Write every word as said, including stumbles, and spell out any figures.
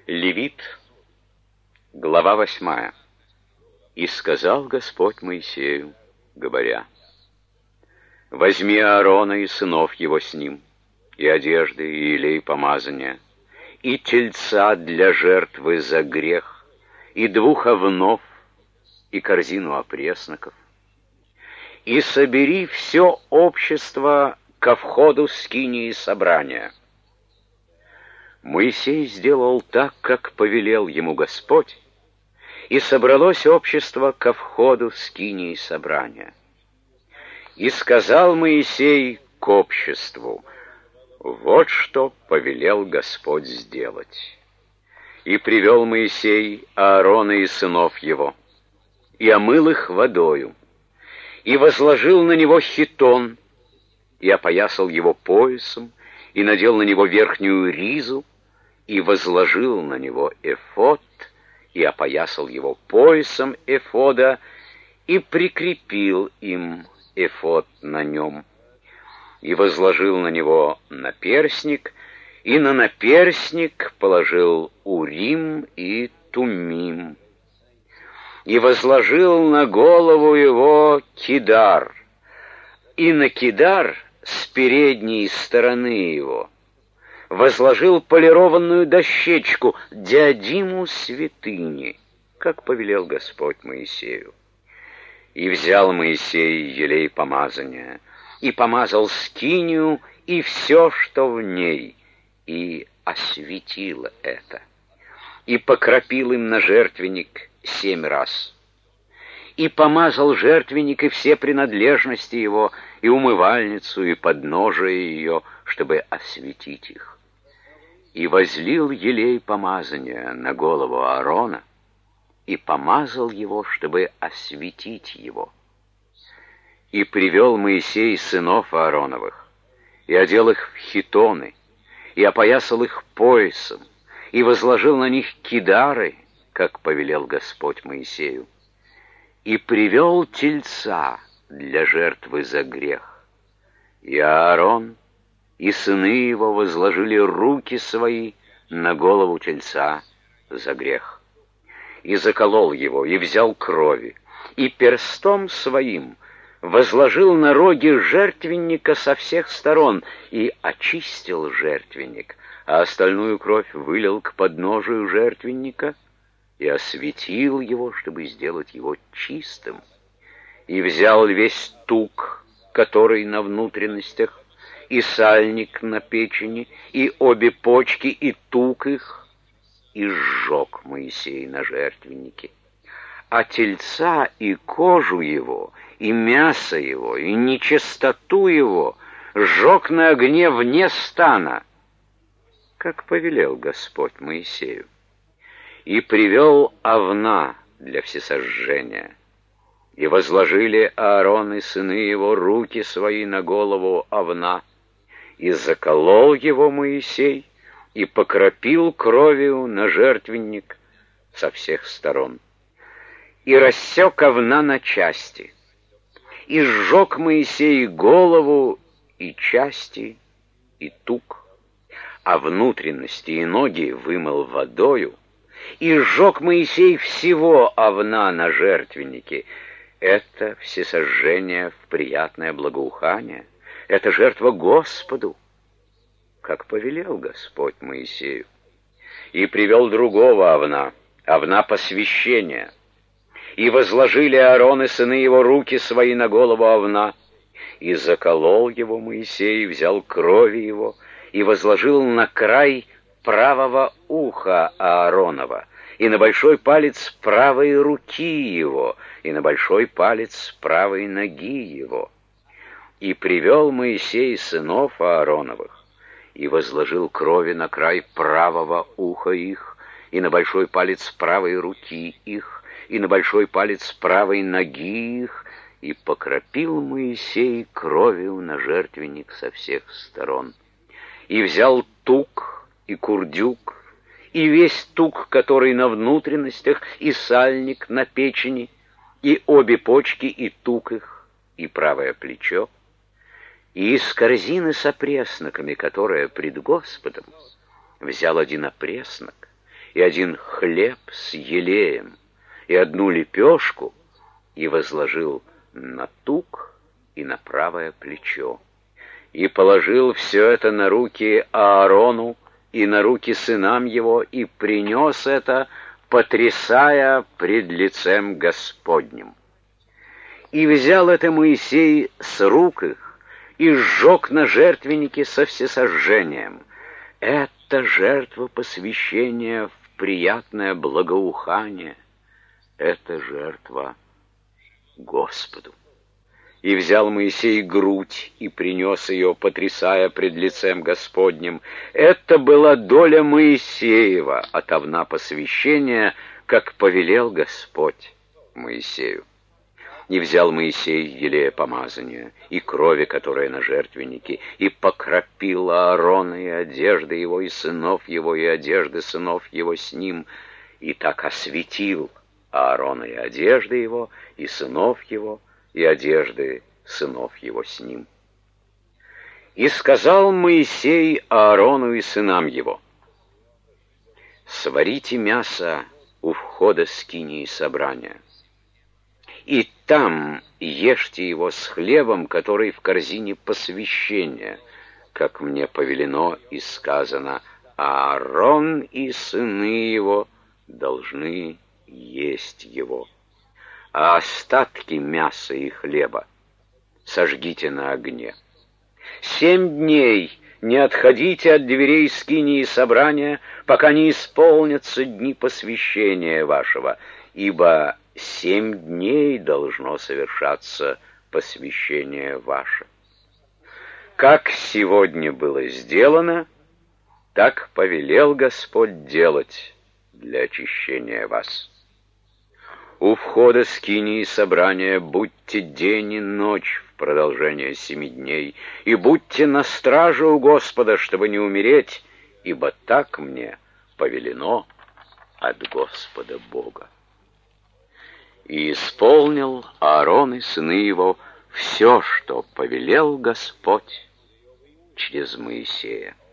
Левит, глава восьмая. «И сказал Господь Моисею, говоря: возьми Аарона и сынов его с ним, и одежды, и елей помазания, и тельца для жертвы за грех, и двух овнов, и корзину опресноков, и собери все общество ко входу скинии собрания». Моисей сделал так, как повелел ему Господь, и собралось общество ко входу скинии собрания. И сказал Моисей к обществу: вот что повелел Господь сделать. И привел Моисей Аарона и сынов его, и омыл их водою, и возложил на него хитон, и опоясал его поясом, и надел на него верхнюю ризу, и возложил на него эфод, и опоясал его поясом эфода, и прикрепил им эфод на нем, и возложил на него наперстник, и на наперстник положил урим и тумим, и возложил на голову его кидар, и на кидар с передней стороны его возложил полированную дощечку, диадиму святыни, как повелел Господь Моисею. И взял Моисей елей помазания, и помазал скинию и все, что в ней, и осветил это, и покропил им на жертвенник семь раз. И помазал жертвенник и все принадлежности его, и умывальницу, и подножие ее, чтобы осветить их. И возлил елей помазания на голову Аарона, и помазал его, чтобы осветить его. И привел Моисей сынов Аароновых, и одел их в хитоны, и опоясал их поясом, и возложил на них кидары, как повелел Господь Моисею. И привел тельца для жертвы за грех. И Аарон и сыны его возложили руки свои на голову тельца за грех. И заколол его, и взял крови, и перстом своим возложил на роги жертвенника со всех сторон, и очистил жертвенник, а остальную кровь вылил к подножию жертвенника, и осветил его, чтобы сделать его чистым. И взял весь тук, который на внутренностях, и сальник на печени, и обе почки, и тук их, и сжег Моисей на жертвеннике. А тельца и кожу его, и мясо его, и нечистоту его сжег на огне вне стана, как повелел Господь Моисею. И привел овна для всесожжения. И возложили Аарон и сыны его руки свои на голову овна, и заколол его Моисей, и покропил кровью на жертвенник со всех сторон. И рассек овна на части, и сжег Моисей голову, и части, и тук, а внутренности и ноги вымыл водою, и сжег Моисей всего овна на жертвеннике. Это всесожжение в приятное благоухание, это жертва Господу, как повелел Господь Моисею. И привел другого овна, овна посвящения, и возложили Аарон и сыны его руки свои на голову овна, и заколол его Моисей, взял крови его, и возложил на край правого уха Ааронова, и на большой палец правой руки его, и на большой палец правой ноги его. И привел Моисей сынов Аароновых, и возложил крови на край правого уха их, и на большой палец правой руки их, и на большой палец правой ноги их, и покропил Моисей кровью на жертвенник со всех сторон. И взял тук и курдюк, и весь тук, который на внутренностях, и сальник на печени, и обе почки, и тук их, и правое плечо, и из корзины с опресноками, которая пред Господом, взял один опреснок, и один хлеб с елеем, и одну лепешку, и возложил на тук и на правое плечо, и положил все это на руки Аарону и на руки сынам его, и принес это, потрясая пред лицем Господним. И взял это Моисей с рук их, и сжег на жертвеннике со всесожжением. Это жертва посвящения в приятное благоухание, это жертва Господу. И взял Моисей грудь и принес ее, потрясая пред лицем Господним. Это была доля Моисеева, отовна посвящения, как повелел Господь Моисею. И взял Моисей елея помазания и крови, которая на жертвеннике, и покропил Аарона и одежды его, и сынов его, и одежды сынов его с ним, и так осветил Аарона и одежды его, и сынов его, и одежды сынов его с ним. И сказал Моисей Аарону и сынам его: сварите мясо у входа скинии собрания, и там ешьте его с хлебом, который в корзине посвящения, как мне повелено и сказано: Аарон и сыны его должны есть его. А остатки мяса и хлеба сожгите на огне. Семь дней не отходите от дверей скинии собрания, пока не исполнятся дни посвящения вашего, ибо семь дней должно совершаться посвящение ваше. Как сегодня было сделано, так повелел Господь делать для очищения вас. У входа скинии собрания будьте день и ночь в продолжение семи дней, и будьте на страже у Господа, чтобы не умереть, ибо так мне повелено от Господа Бога. И исполнил Аарон и сыны его все, что повелел Господь через Моисея.